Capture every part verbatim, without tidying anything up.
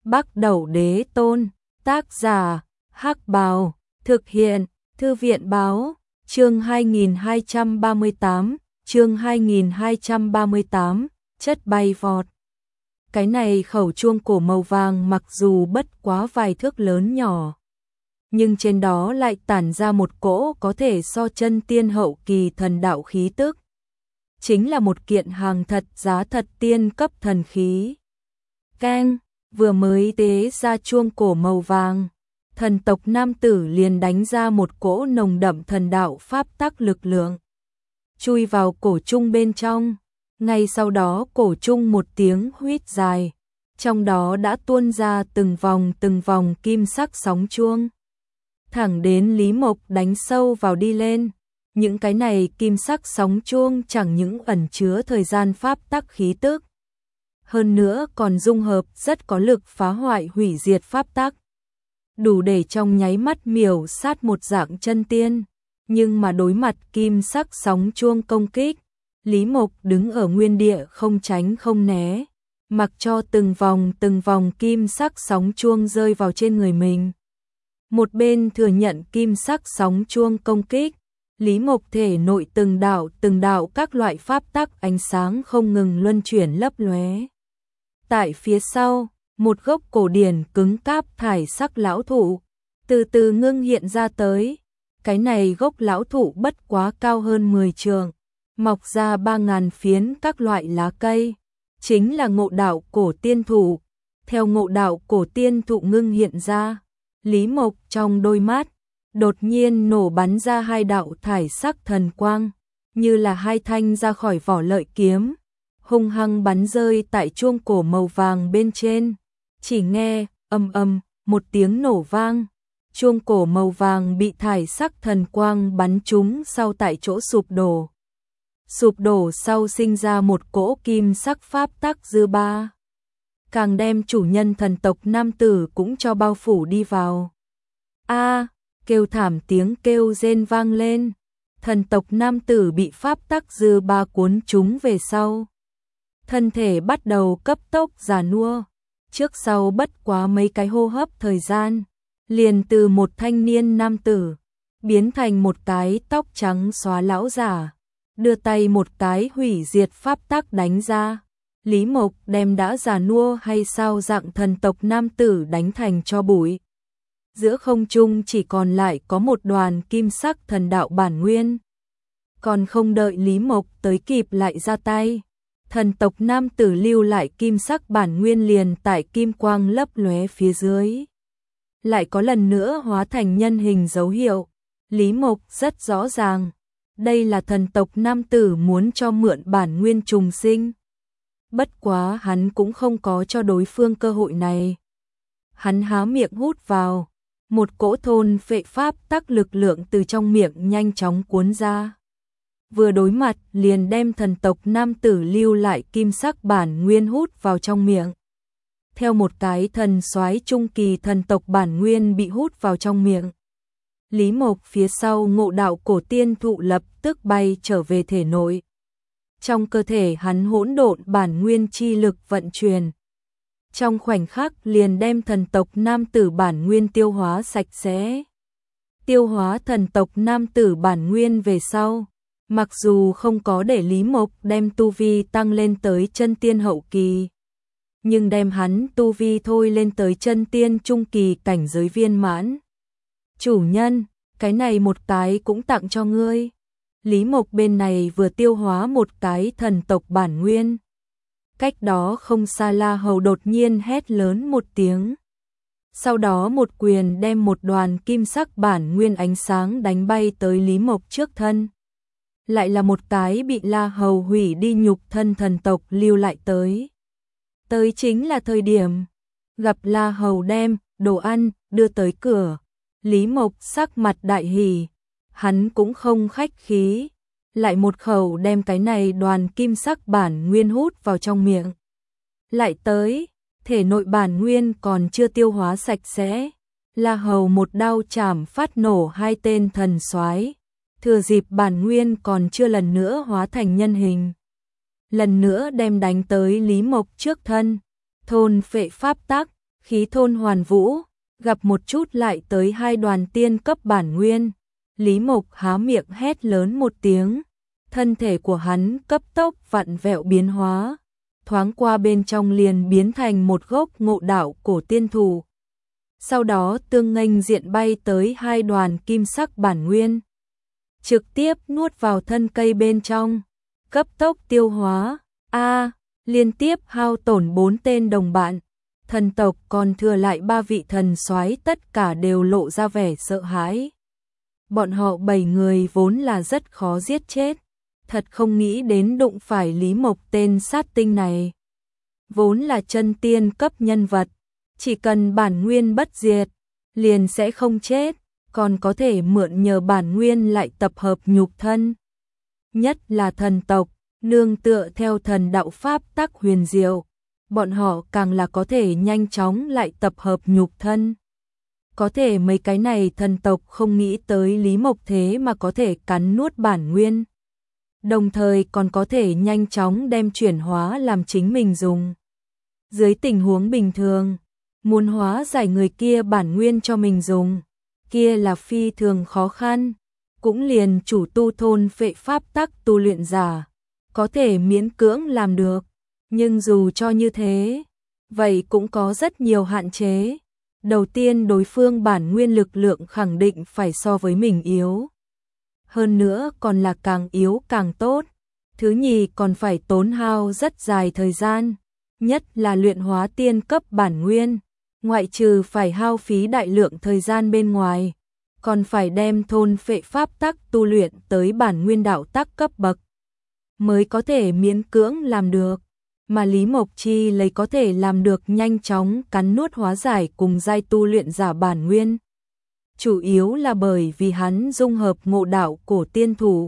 Bắc Đẩu Đế Tôn, tác giả, Hắc Bào, thực hiện, Thư viện Báo, chương hai nghìn hai trăm ba mươi tám, chương hai nghìn hai trăm ba mươi tám, chất bay vọt. Cái này khẩu chuông cổ màu vàng mặc dù bất quá vài thước lớn nhỏ, nhưng trên đó lại tản ra một cỗ có thể so chân tiên hậu kỳ thần đạo khí tức. Chính là một kiện hàng thật giá thật tiên cấp thần khí. Keng, vừa mới tế ra chuông cổ màu vàng, thần tộc nam tử liền đánh ra một cỗ nồng đậm thần đạo pháp tắc lực lượng, chui vào cổ trung bên trong. Ngay sau đó cổ trung một tiếng huýt dài, trong đó đã tuôn ra từng vòng từng vòng kim sắc sóng chuông, thẳng đến Lý Mộc đánh sâu vào đi lên. Những cái này kim sắc sóng chuông chẳng những ẩn chứa thời gian pháp tắc khí tức, hơn nữa còn dung hợp rất có lực phá hoại hủy diệt pháp tắc, đủ để trong nháy mắt miểu sát một dạng chân tiên. Nhưng mà đối mặt kim sắc sóng chuông công kích, Lý Mộc đứng ở nguyên địa không tránh không né, mặc cho từng vòng từng vòng kim sắc sóng chuông rơi vào trên người mình. Một bên thừa nhận kim sắc sóng chuông công kích, Lý Mộc thể nội từng đạo từng đạo các loại pháp tắc ánh sáng không ngừng luân chuyển lấp lóe. Tại phía sau, một gốc cổ điển cứng cáp thải sắc lão thụ từ từ ngưng hiện ra tới. Cái này gốc lão thụ bất quá cao hơn mười trượng, mọc ra ba ngàn phiến các loại lá cây, chính là ngộ đạo cổ tiên thụ. Theo ngộ đạo cổ tiên thụ ngưng hiện ra, Lý Mộc trong đôi mắt đột nhiên nổ bắn ra hai đạo thải sắc thần quang, như là hai thanh ra khỏi vỏ lợi kiếm, hung hăng bắn rơi tại chuông cổ màu vàng bên trên. Chỉ nghe ầm ầm một tiếng nổ vang, chuông cổ màu vàng bị thải sắc thần quang bắn trúng sau tại chỗ sụp đổ. Sụp đổ sau sinh ra một cỗ kim sắc pháp tắc dư ba, càng đem chủ nhân thần tộc nam tử cũng cho bao phủ đi vào. A, kêu thảm tiếng kêu rên vang lên. Thần tộc nam tử bị pháp tắc dư ba cuốn trúng về sau, thân thể bắt đầu cấp tốc già nua, trước sau bất quá mấy cái hô hấp thời gian, liền từ một thanh niên nam tử biến thành một cái tóc trắng xóa lão giả, đưa tay một cái hủy diệt pháp tắc đánh ra. Lý Mộc đem đã già nua hay sao dạng thần tộc nam tử đánh thành tro bụi. Giữa không trung chỉ còn lại có một đoàn kim sắc thần đạo bản nguyên. Còn không đợi Lý Mộc tới kịp lại ra tay, thần tộc nam tử lưu lại kim sắc bản nguyên liền tại kim quang lấp lóe phía dưới, lại có lần nữa hóa thành nhân hình dấu hiệu. Lý Mộc rất rõ ràng, đây là thần tộc nam tử muốn cho mượn bản nguyên trùng sinh. Bất quá hắn cũng không có cho đối phương cơ hội này. Hắn há miệng hút vào, một cỗ thôn phệ pháp tắc lực lượng từ trong miệng nhanh chóng cuốn ra. Vừa đối mặt liền đem thần tộc nam tử lưu lại kim sắc bản nguyên hút vào trong miệng. Theo một cái thần soái trung kỳ thần tộc bản nguyên bị hút vào trong miệng, Lý Mộc phía sau ngộ đạo cổ tiên thụ lập tức bay trở về thể nội. Trong cơ thể hắn hỗn độn bản nguyên chi lực vận chuyển, trong khoảnh khắc liền đem thần tộc nam tử bản nguyên tiêu hóa sạch sẽ. Tiêu hóa thần tộc nam tử bản nguyên về sau, mặc dù không có để Lý Mộc đem tu vi tăng lên tới chân tiên hậu kỳ, nhưng đem hắn tu vi thôi lên tới chân tiên trung kỳ cảnh giới viên mãn. Chủ nhân, cái này một cái cũng tặng cho ngươi. Lý Mộc bên này vừa tiêu hóa một cái thần tộc bản nguyên, cách đó không xa La Hầu đột nhiên hét lớn một tiếng. Sau đó một quyền đem một đoàn kim sắc bản nguyên ánh sáng đánh bay tới Lý Mộc trước thân. Lại là một cái bị La Hầu hủy đi nhục thân thần tộc lưu lại tới. Tới chính là thời điểm gặp La Hầu đem đồ ăn đưa tới cửa, Lý Mộc sắc mặt đại hỉ, hắn cũng không khách khí, lại một khẩu đem cái này đoàn kim sắc bản nguyên hút vào trong miệng. Lại tới, thể nội bản nguyên còn chưa tiêu hóa sạch sẽ, La Hầu một đao chảm phát nổ hai tên thần soái, thừa dịp bản nguyên còn chưa lần nữa hóa thành nhân hình, lần nữa đem đánh tới Lý Mộc trước thân, thôn phệ pháp tắc, khí thôn hoàn vũ, gặp một chút lại tới hai đoàn tiên cấp bản nguyên. Lý Mộc há miệng hét lớn một tiếng, thân thể của hắn cấp tốc vặn vẹo biến hóa, thoáng qua bên trong liền biến thành một gốc ngộ đạo cổ tiên thụ. Sau đó tương nghênh diện bay tới hai đoàn kim sắc bản nguyên, trực tiếp nuốt vào thân cây bên trong, cấp tốc tiêu hóa. A, liên tiếp hao tổn bốn tên đồng bạn, thần tộc còn thừa lại ba vị thần soái tất cả đều lộ ra vẻ sợ hãi. Bọn họ bảy người vốn là rất khó giết chết, thật không nghĩ đến đụng phải Lý Mộc tên sát tinh này. Vốn là chân tiên cấp nhân vật, chỉ cần bản nguyên bất diệt, liền sẽ không chết, còn có thể mượn nhờ bản nguyên lại tập hợp nhục thân. Nhất là thần tộc, nương tựa theo thần đạo pháp tắc huyền diệu, bọn họ càng là có thể nhanh chóng lại tập hợp nhục thân. Có thể mấy cái này thần tộc không nghĩ tới Lý Mộc thế mà có thể cắn nuốt bản nguyên, đồng thời còn có thể nhanh chóng đem chuyển hóa làm chính mình dùng. Dưới tình huống bình thường, muốn hóa giải người kia bản nguyên cho mình dùng, kia là phi thường khó khăn, cũng liền chủ tu thôn phệ pháp tắc tu luyện giả có thể miễn cưỡng làm được, nhưng dù cho như thế, vậy cũng có rất nhiều hạn chế. Đầu tiên, đối phương bản nguyên lực lượng khẳng định phải so với mình yếu, hơn nữa còn là càng yếu càng tốt. Thứ nhì, còn phải tốn hao rất dài thời gian, nhất là luyện hóa tiên cấp bản nguyên, ngoại trừ phải hao phí đại lượng thời gian bên ngoài, còn phải đem thôn phệ pháp tắc tu luyện tới bản nguyên đạo tắc cấp bậc mới có thể miễn cưỡng làm được. Mà Lý Mộc Chi lấy có thể làm được nhanh chóng cắn nuốt hóa giải cùng giai tu luyện giả bản nguyên, chủ yếu là bởi vì hắn dung hợp ngộ đạo cổ tiên thủ.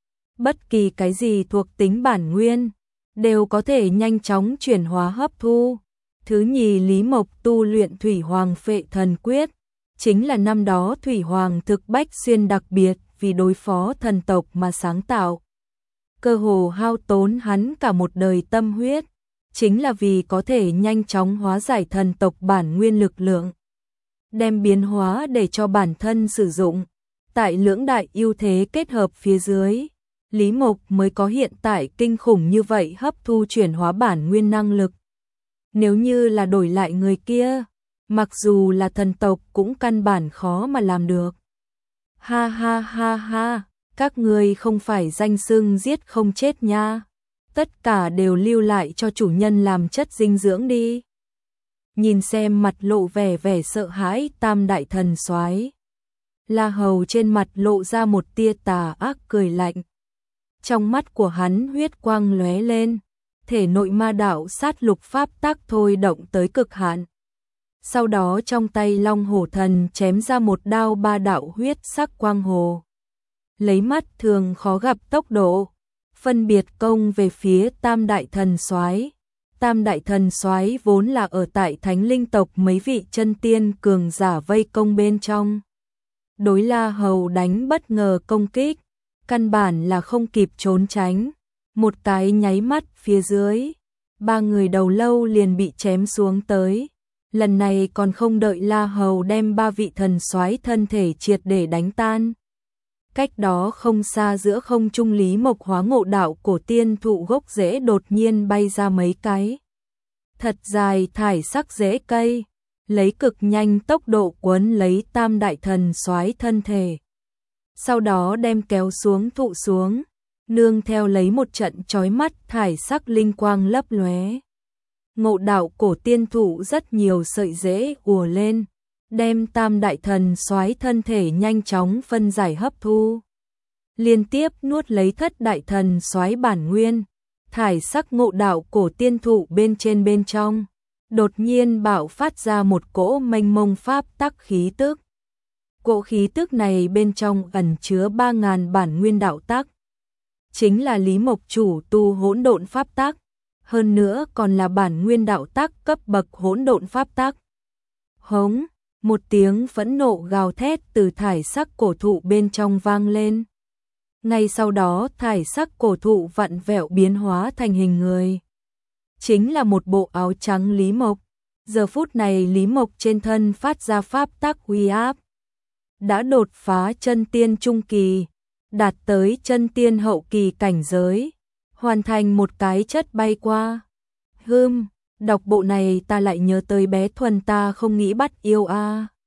Bất kỳ cái gì thuộc tính bản nguyên đều có thể nhanh chóng chuyển hóa hấp thu. Thứ nhì, Lý Mộc tu luyện Thủy Hoàng Phệ Thần Quyết, chính là năm đó Thủy Hoàng thực bách xuyên đặc biệt vì đối phó thần tộc mà sáng tạo. Cơ hồ hao tốn hắn cả một đời tâm huyết, chính là vì có thể nhanh chóng hóa giải thần tộc bản nguyên lực lượng, đem biến hóa để cho bản thân sử dụng. Tại lưỡng đại ưu thế kết hợp phía dưới, Lý Mộc mới có hiện tại kinh khủng như vậy hấp thu chuyển hóa bản nguyên năng lực. Nếu như là đổi lại người kia, mặc dù là thần tộc cũng căn bản khó mà làm được. Ha ha ha ha, các ngươi không phải danh xưng giết không chết nha, tất cả đều lưu lại cho chủ nhân làm chất dinh dưỡng đi. Nhìn xem mặt lộ vẻ vẻ sợ hãi tam đại thần soái, La Hầu trên mặt lộ ra một tia tà ác cười lạnh. Trong mắt của hắn huyết quang lóe lên, thể nội ma đạo sát lục pháp tắc thôi động tới cực hạn. Sau đó trong tay Long Hổ Thần chém ra một đao ba đạo huyết sắc quang hồ, lấy mắt thường khó gặp tốc độ, phân biệt công về phía tam đại thần soái. Tam đại thần soái vốn là ở tại Thánh Linh tộc mấy vị chân tiên cường giả vây công bên trong. Đối La Hầu đánh bất ngờ công kích, căn bản là không kịp trốn tránh. Một cái nháy mắt phía dưới, ba người đầu lâu liền bị chém xuống tới. Lần này còn không đợi La Hầu đem ba vị thần soái thân thể triệt để đánh tan. Cách đó không xa giữa không trung, Lý Mộc hóa ngộ đạo cổ tiên thụ gốc rễ đột nhiên bay ra mấy cái thật dài thải sắc rễ cây, lấy cực nhanh tốc độ cuốn lấy tam đại thần soái thân thể, sau đó đem kéo xuống thụ xuống, nương theo lấy một trận chói mắt thải sắc linh quang lấp lóe. Ngộ đạo cổ tiên thụ rất nhiều sợi rễ ùa lên, đem tam đại thần soái thân thể nhanh chóng phân giải hấp thu, liên tiếp nuốt lấy thất đại thần soái bản nguyên. Thải sắc ngộ đạo cổ tiên thụ bên trên bên trong, đột nhiên bạo phát ra một cỗ mênh mông pháp tắc khí tức. Cỗ khí tức này bên trong ẩn chứa ba ngàn bản nguyên đạo tắc, chính là Lý Mộc chủ tu hỗn độn pháp tắc, hơn nữa còn là bản nguyên đạo tắc cấp bậc hỗn độn pháp tắc. Hống, một tiếng phẫn nộ gào thét từ thải sắc cổ thụ bên trong vang lên. Ngay sau đó thải sắc cổ thụ vặn vẹo biến hóa thành hình người, chính là một bộ áo trắng Lý Mộc. Giờ phút này Lý Mộc trên thân phát ra pháp tắc uy áp, đã đột phá chân tiên trung kỳ, đạt tới chân tiên hậu kỳ cảnh giới, hoàn thành một cái chất bay qua. Hừm, đọc bộ này ta lại nhớ tới bé Thuần ta không nghĩ bắt yêu a.